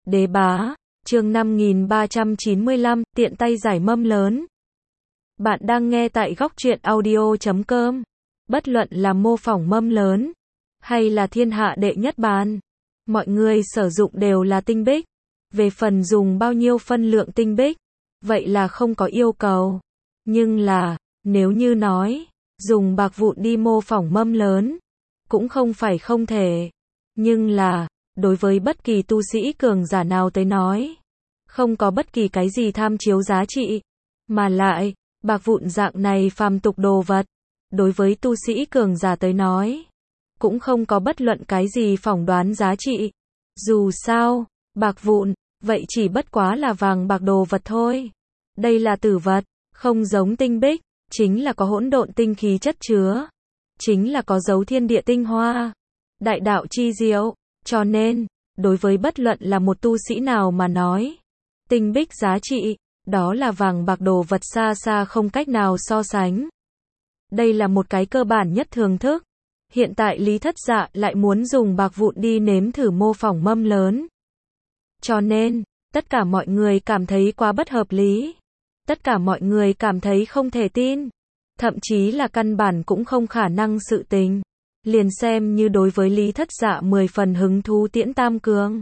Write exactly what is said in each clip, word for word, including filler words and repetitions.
Đế bá, chương năm nghìn ba trăm chín mươi lăm, tiện tay giải mâm lớn. Bạn đang nghe tại góc truyện audio chấm com. Bất luận là mô phỏng mâm lớn, hay là thiên hạ đệ nhất bàn, mọi người sử dụng đều là tinh bích. Về phần dùng bao nhiêu phân lượng tinh bích, vậy là không có yêu cầu. Nhưng là, nếu như nói, dùng bạc vụn đi mô phỏng mâm lớn, cũng không phải không thể. Nhưng là, đối với bất kỳ tu sĩ cường giả nào tới nói, không có bất kỳ cái gì tham chiếu giá trị. Mà lại, bạc vụn dạng này phàm tục đồ vật, đối với tu sĩ cường giả tới nói, cũng không có bất luận cái gì phỏng đoán giá trị. Dù sao, bạc vụn, vậy chỉ bất quá là vàng bạc đồ vật thôi. Đây là tử vật, không giống tinh bích, chính là có hỗn độn tinh khí chất chứa, chính là có dấu thiên địa tinh hoa, đại đạo chi diệu. Cho nên, đối với bất luận là một tu sĩ nào mà nói, tinh bích giá trị, đó là vàng bạc đồ vật xa xa không cách nào so sánh. Đây là một cái cơ bản nhất thường thức. Hiện tại Lý Thất Dạ lại muốn dùng bạc vụn đi nếm thử mô phỏng mâm lớn. Cho nên, tất cả mọi người cảm thấy quá bất hợp lý. Tất cả mọi người cảm thấy không thể tin. Thậm chí là căn bản cũng không khả năng sự tình. Liền xem như đối với Lý Thất Dạ mười phần hứng thú Tiễn Tam Cường,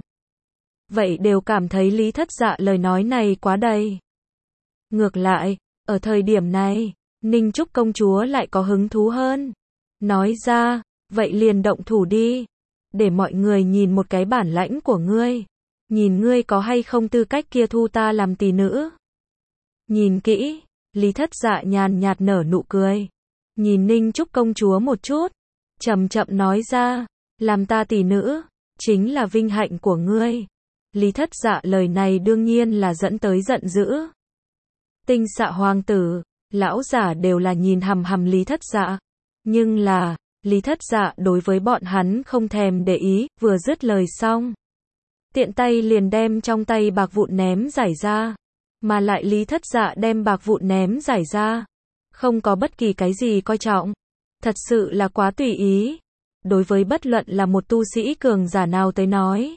vậy đều cảm thấy Lý Thất Dạ lời nói này quá đầy. Ngược lại, ở thời điểm này, Ninh Trúc công chúa lại có hứng thú hơn. Nói ra, vậy liền động thủ đi. Để mọi người nhìn một cái bản lãnh của ngươi. Nhìn ngươi có hay không tư cách kia thu ta làm tỷ nữ. Nhìn kỹ, Lý Thất Dạ nhàn nhạt nở nụ cười. Nhìn Ninh Trúc công chúa một chút, chậm chậm nói ra, làm ta tỷ nữ, chính là vinh hạnh của ngươi. Lý Thất Dạ lời này đương nhiên là dẫn tới giận dữ. Tinh Xạ hoàng tử, lão giả đều là nhìn hằm hằm Lý Thất Dạ. Nhưng là, Lý Thất Dạ đối với bọn hắn không thèm để ý, vừa dứt lời xong. Tiện tay liền đem trong tay bạc vụn ném giải ra. Mà lại Lý Thất Dạ đem bạc vụn ném giải ra. Không có bất kỳ cái gì coi trọng. Thật sự là quá tùy ý. Đối với bất luận là một tu sĩ cường giả nào tới nói.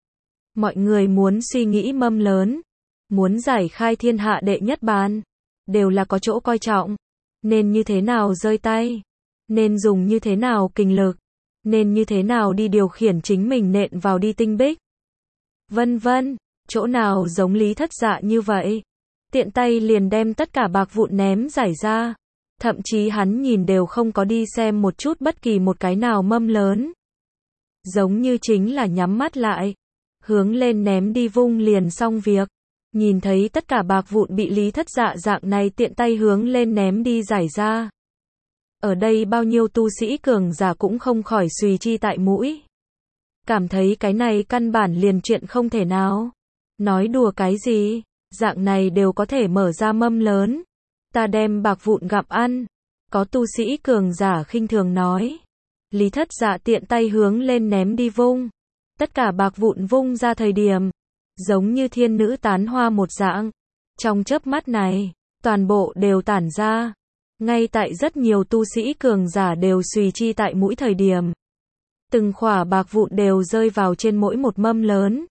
Mọi người muốn suy nghĩ mâm lớn. Muốn giải khai thiên hạ đệ nhất bàn. Đều là có chỗ coi trọng. Nên như thế nào rơi tay. Nên dùng như thế nào kình lực. Nên như thế nào đi điều khiển chính mình nện vào đi tinh bích. Vân vân. Chỗ nào giống Lý Thất Dạ như vậy. Tiện tay liền đem tất cả bạc vụn ném giải ra. Thậm chí hắn nhìn đều không có đi xem một chút bất kỳ một cái nào mâm lớn. Giống như chính là nhắm mắt lại. Hướng lên ném đi vung liền xong việc. Nhìn thấy tất cả bạc vụn bị Lý Thất Dạ dạng này tiện tay hướng lên ném đi giải ra. Ở đây bao nhiêu tu sĩ cường giả cũng không khỏi xùy chi tại mũi. Cảm thấy cái này căn bản liền chuyện không thể nào. Nói đùa cái gì, dạng này đều có thể mở ra mâm lớn. Ta đem bạc vụn gặm ăn. Có tu sĩ cường giả khinh thường nói. Lý Thất Dạ tiện tay hướng lên ném đi vung. Tất cả bạc vụn vung ra thời điểm. Giống như thiên nữ tán hoa một dạng. Trong chớp mắt này, toàn bộ đều tản ra. Ngay tại rất nhiều tu sĩ cường giả đều xùy chi tại mũi thời điểm. Từng khỏa bạc vụn đều rơi vào trên mỗi một mâm lớn.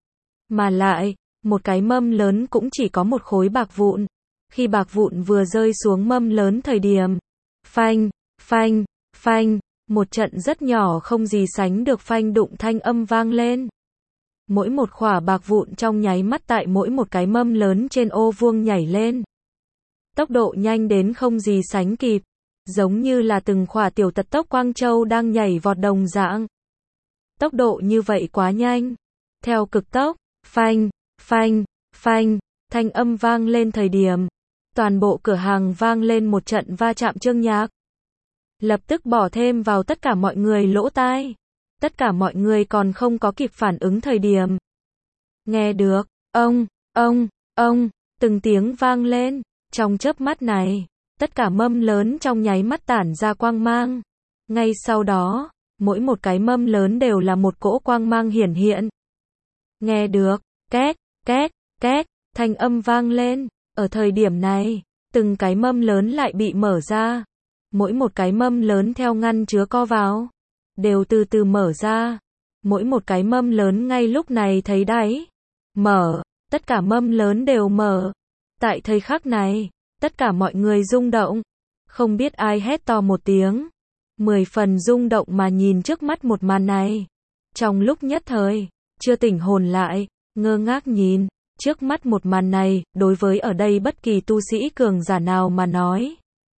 Mà lại, một cái mâm lớn cũng chỉ có một khối bạc vụn. Khi bạc vụn vừa rơi xuống mâm lớn thời điểm, phanh, phanh, phanh, một trận rất nhỏ không gì sánh được phanh đụng thanh âm vang lên. Mỗi một khỏa bạc vụn trong nháy mắt tại mỗi một cái mâm lớn trên ô vuông nhảy lên. Tốc độ nhanh đến không gì sánh kịp, giống như là từng khỏa tiểu tật tốc Quang Châu đang nhảy vọt đồng dạng. Tốc độ như vậy quá nhanh. Theo cực tốc, phanh, phanh, phanh, thanh âm vang lên thời điểm. Toàn bộ cửa hàng vang lên một trận va chạm chương nhạc. Lập tức bỏ thêm vào tất cả mọi người lỗ tai. Tất cả mọi người còn không có kịp phản ứng thời điểm. Nghe được, ông, ông, ông, từng tiếng vang lên. Trong chớp mắt này, tất cả mâm lớn trong nháy mắt tản ra quang mang. Ngay sau đó, mỗi một cái mâm lớn đều là một cỗ quang mang hiển hiện. Nghe được, két, két, két, thanh âm vang lên. Ở thời điểm này, từng cái mâm lớn lại bị mở ra. Mỗi một cái mâm lớn theo ngăn chứa co vào, đều từ từ mở ra. Mỗi một cái mâm lớn ngay lúc này thấy đáy, mở, tất cả mâm lớn đều mở. Tại thời khắc này, tất cả mọi người rung động, không biết ai hét to một tiếng, mười phần rung động mà nhìn trước mắt một màn này. Trong lúc nhất thời, chưa tỉnh hồn lại, ngơ ngác nhìn, trước mắt một màn này, đối với ở đây bất kỳ tu sĩ cường giả nào mà nói,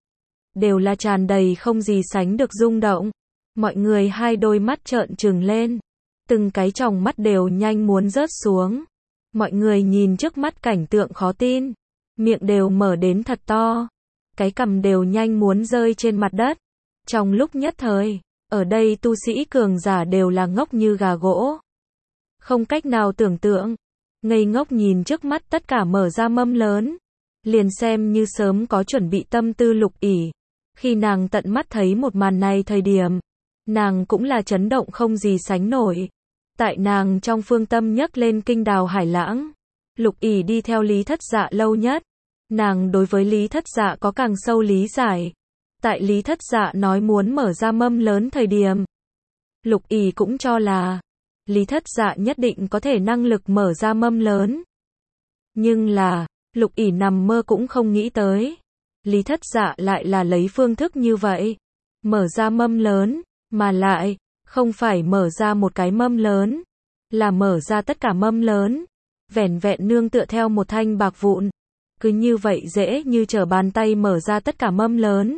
đều là tràn đầy không gì sánh được rung động. Mọi người hai đôi mắt trợn trừng lên, từng cái tròng mắt đều nhanh muốn rớt xuống. Mọi người nhìn trước mắt cảnh tượng khó tin, miệng đều mở đến thật to, cái cằm đều nhanh muốn rơi trên mặt đất. Trong lúc nhất thời, ở đây tu sĩ cường giả đều là ngốc như gà gỗ, không cách nào tưởng tượng, ngây ngốc nhìn trước mắt tất cả mở ra mâm lớn, liền xem như sớm có chuẩn bị tâm tư Lục ỷ. Khi nàng tận mắt thấy một màn này thời điểm, nàng cũng là chấn động không gì sánh nổi. Tại nàng trong phương tâm nhấc lên kinh đào hải lãng, Lục ỷ đi theo Lý Thất Dạ lâu nhất, nàng đối với Lý Thất Dạ có càng sâu lý giải. Tại Lý Thất Dạ nói muốn mở ra mâm lớn thời điểm, Lục ỷ cũng cho là Lý Thất Dạ nhất định có thể năng lực mở ra mâm lớn. Nhưng là, Lục ỷ nằm mơ cũng không nghĩ tới, Lý Thất Dạ lại là lấy phương thức như vậy, mở ra mâm lớn, mà lại, không phải mở ra một cái mâm lớn, là mở ra tất cả mâm lớn, vẻn vẹn nương tựa theo một thanh bạc vụn, cứ như vậy dễ như trở bàn tay mở ra tất cả mâm lớn.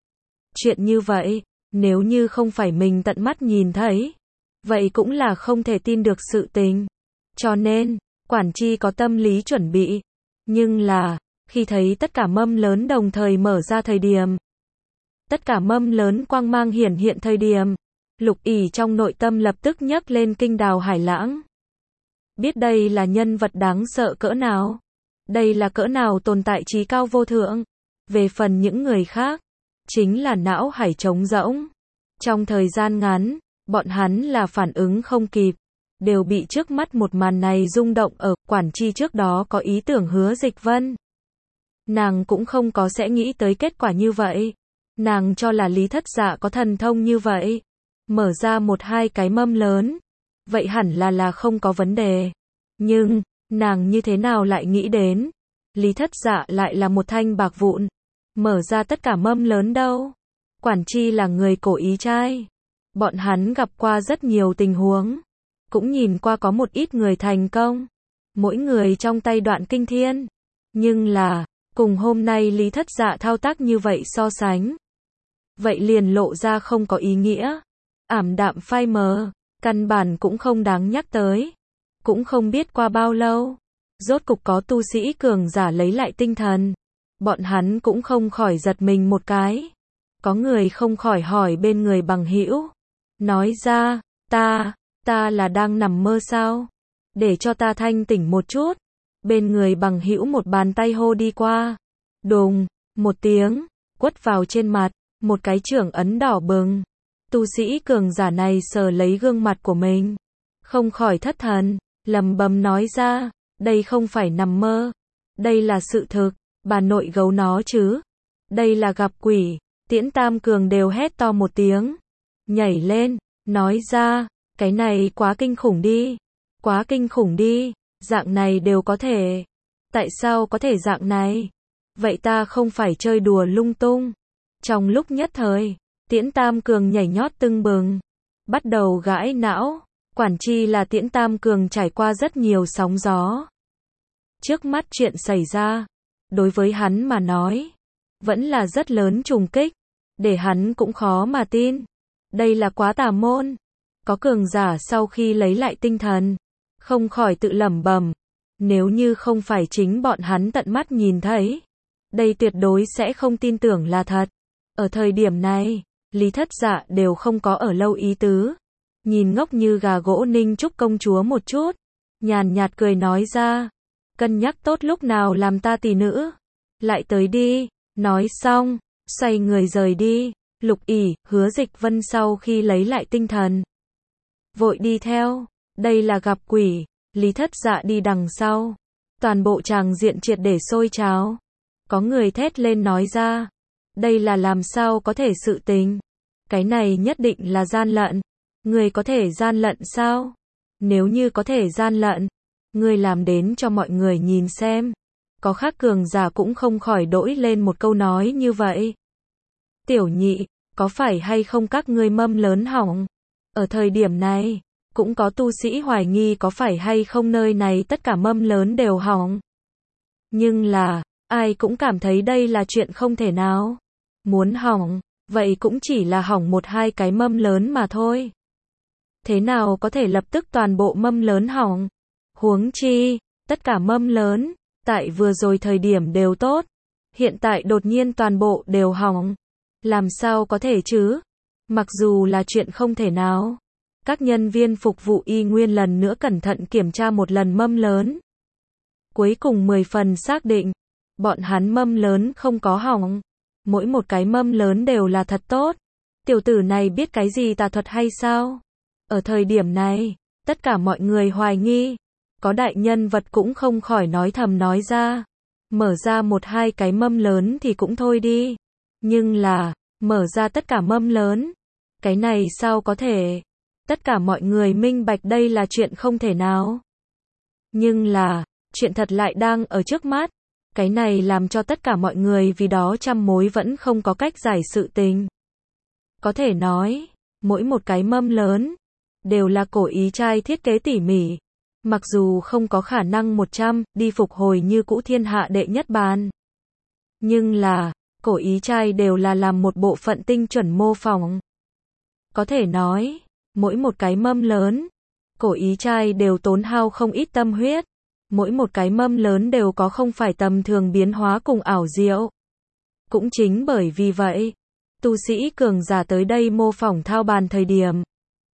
Chuyện như vậy, nếu như không phải mình tận mắt nhìn thấy, vậy cũng là không thể tin được sự tình. Cho nên, quản tri có tâm lý chuẩn bị. Nhưng là, khi thấy tất cả mâm lớn đồng thời mở ra thời điểm, tất cả mâm lớn quang mang hiển hiện thời điểm, Lục ỷ trong nội tâm lập tức nhấc lên kinh đào hải lãng. Biết đây là nhân vật đáng sợ cỡ nào, đây là cỡ nào tồn tại trí cao vô thượng. Về phần những người khác, chính là não hải trống rỗng. Trong thời gian ngắn, bọn hắn là phản ứng không kịp, đều bị trước mắt một màn này rung động. Ở quản tri trước đó có ý tưởng Hứa Dịch Vân, nàng cũng không có sẽ nghĩ tới kết quả như vậy. Nàng cho là Lý Thất Dạ có thần thông như vậy, mở ra một hai cái mâm lớn, vậy hẳn là là không có vấn đề. Nhưng, nàng như thế nào lại nghĩ đến, Lý Thất Dạ lại là một thanh bạc vụn, mở ra tất cả mâm lớn đâu. Quản tri là người cổ ý trai, bọn hắn gặp qua rất nhiều tình huống, cũng nhìn qua có một ít người thành công, mỗi người trong tay đoạn kinh thiên. Nhưng là, cùng hôm nay Lý Thất Dạ thao tác như vậy so sánh, vậy liền lộ ra không có ý nghĩa, ảm đạm phai mờ, căn bản cũng không đáng nhắc tới. Cũng không biết qua bao lâu, rốt cục có tu sĩ cường giả lấy lại tinh thần, bọn hắn cũng không khỏi giật mình một cái. Có người không khỏi hỏi bên người bằng hữu, nói ra, ta, ta là đang nằm mơ sao? Để cho ta thanh tỉnh một chút. Bên người bằng hữu một bàn tay hô đi qua, đùng, một tiếng, quất vào trên mặt, một cái chưởng ấn đỏ bừng. Tu sĩ cường giả này sờ lấy gương mặt của mình, không khỏi thất thần, lầm bầm nói ra, đây không phải nằm mơ, đây là sự thực, bà nội gấu nó chứ, đây là gặp quỷ. Tiễn Tam Cường đều hét to một tiếng, nhảy lên, nói ra, cái này quá kinh khủng đi, quá kinh khủng đi, dạng này đều có thể, tại sao có thể dạng này, vậy ta không phải chơi đùa lung tung. Trong lúc nhất thời, Tiễn Tam Cường nhảy nhót tưng bừng, bắt đầu gãi não. Quản tri là Tiễn Tam Cường trải qua rất nhiều sóng gió. Trước mắt chuyện xảy ra, đối với hắn mà nói, vẫn là rất lớn trùng kích, để hắn cũng khó mà tin. Đây là quá tà môn. Có cường giả sau khi lấy lại tinh thần, không khỏi tự lẩm bẩm, nếu như không phải chính bọn hắn tận mắt nhìn thấy, đây tuyệt đối sẽ không tin tưởng là thật. Ở thời điểm này, Lý Thất Dạ đều không có ở lâu ý tứ, nhìn ngốc như gà gỗ Ninh Trúc công chúa một chút, nhàn nhạt cười nói ra, cân nhắc tốt lúc nào làm ta tỷ nữ, lại tới đi. Nói xong, xoay người rời đi. Lục ỷ, Hứa Dịch Vân sau khi lấy lại tinh thần, vội đi theo. Đây là gặp quỷ. Lý Thất Dạ đi đằng sau, toàn bộ tràng diện triệt để sôi trào. Có người thét lên nói ra, đây là làm sao có thể sự tình, cái này nhất định là gian lận. Người có thể gian lận sao? Nếu như có thể gian lận, Ngươi làm đến cho mọi người nhìn xem. Có khác cường giả cũng không khỏi đỗi lên một câu nói như vậy. Tiểu nhị, có phải hay không các ngươi mâm lớn hỏng? Ở thời điểm này, cũng có tu sĩ hoài nghi có phải hay không nơi này tất cả mâm lớn đều hỏng. Nhưng là, ai cũng cảm thấy đây là chuyện không thể nào. Muốn hỏng, vậy cũng chỉ là hỏng một hai cái mâm lớn mà thôi. Thế nào có thể lập tức toàn bộ mâm lớn hỏng? Huống chi, tất cả mâm lớn, tại vừa rồi thời điểm đều tốt. Hiện tại đột nhiên toàn bộ đều hỏng. Làm sao có thể chứ? Mặc dù là chuyện không thể nào. Các nhân viên phục vụ y nguyên lần nữa cẩn thận kiểm tra một lần mâm lớn. Cuối cùng mười phần xác định, bọn hắn mâm lớn không có hỏng. Mỗi một cái mâm lớn đều là thật tốt. Tiểu tử này biết cái gì tà thuật hay sao? Ở thời điểm này, tất cả mọi người hoài nghi. Có đại nhân vật cũng không khỏi nói thầm nói ra. Mở ra một hai cái mâm lớn thì cũng thôi đi. Nhưng là, mở ra tất cả mâm lớn. Cái này sao có thể? Tất cả mọi người minh bạch đây là chuyện không thể nào. Nhưng là, chuyện thật lại đang ở trước mắt. Cái này làm cho tất cả mọi người vì đó trăm mối vẫn không có cách giải sự tình. Có thể nói, mỗi một cái mâm lớn, đều là cổ ý trai thiết kế tỉ mỉ. Mặc dù không có khả năng một trăm đi phục hồi như cũ thiên hạ đệ nhất bàn. Nhưng là, cổ ý trai đều là làm một bộ phận tinh chuẩn mô phỏng. Có thể nói, mỗi một cái mâm lớn, cổ ý trai đều tốn hao không ít tâm huyết. Mỗi một cái mâm lớn đều có không phải tầm thường biến hóa cùng ảo diệu. Cũng chính bởi vì vậy, tu sĩ cường giả tới đây mô phỏng thao bàn thời điểm.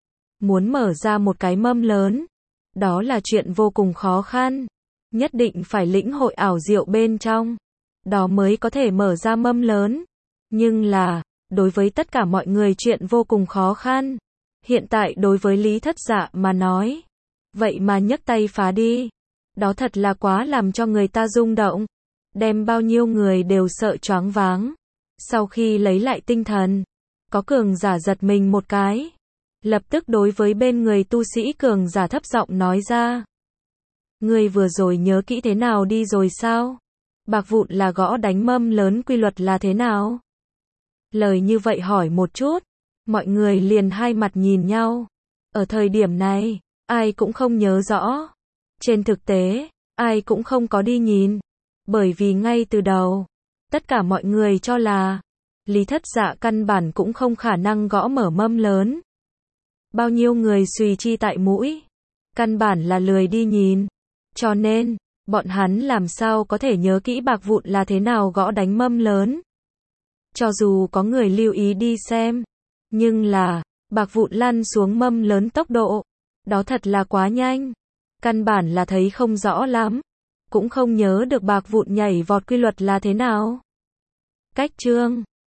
Muốn mở ra một cái mâm lớn, đó là chuyện vô cùng khó khăn. Nhất định phải lĩnh hội ảo diệu bên trong. Đó mới có thể mở ra mâm lớn. Nhưng là, đối với tất cả mọi người chuyện vô cùng khó khăn. Hiện tại đối với Lý Thất Dạ mà nói. Vậy mà nhấc tay phá đi. Đó thật là quá làm cho người ta rung động. Đem bao nhiêu người đều sợ choáng váng. Sau khi lấy lại tinh thần, có cường giả giật mình một cái. Lập tức đối với bên người tu sĩ cường giả thấp giọng nói ra. Ngươi vừa rồi nhớ kỹ thế nào đi rồi sao? Bạc vụn là gõ đánh mâm lớn quy luật là thế nào? Lời như vậy hỏi một chút, mọi người liền hai mặt nhìn nhau. Ở thời điểm này, ai cũng không nhớ rõ. Trên thực tế, ai cũng không có đi nhìn. Bởi vì ngay từ đầu, tất cả mọi người cho là Lý Thất Dạ căn bản cũng không khả năng gõ mở mâm lớn. Bao nhiêu người suy chi tại mũi, căn bản là lười đi nhìn. Cho nên, bọn hắn làm sao có thể nhớ kỹ bạc vụn là thế nào gõ đánh mâm lớn. Cho dù có người lưu ý đi xem, nhưng là, bạc vụn lăn xuống mâm lớn tốc độ, đó thật là quá nhanh. Căn bản là thấy không rõ lắm, cũng không nhớ được bạc vụn nhảy vọt quy luật là thế nào. Cách chương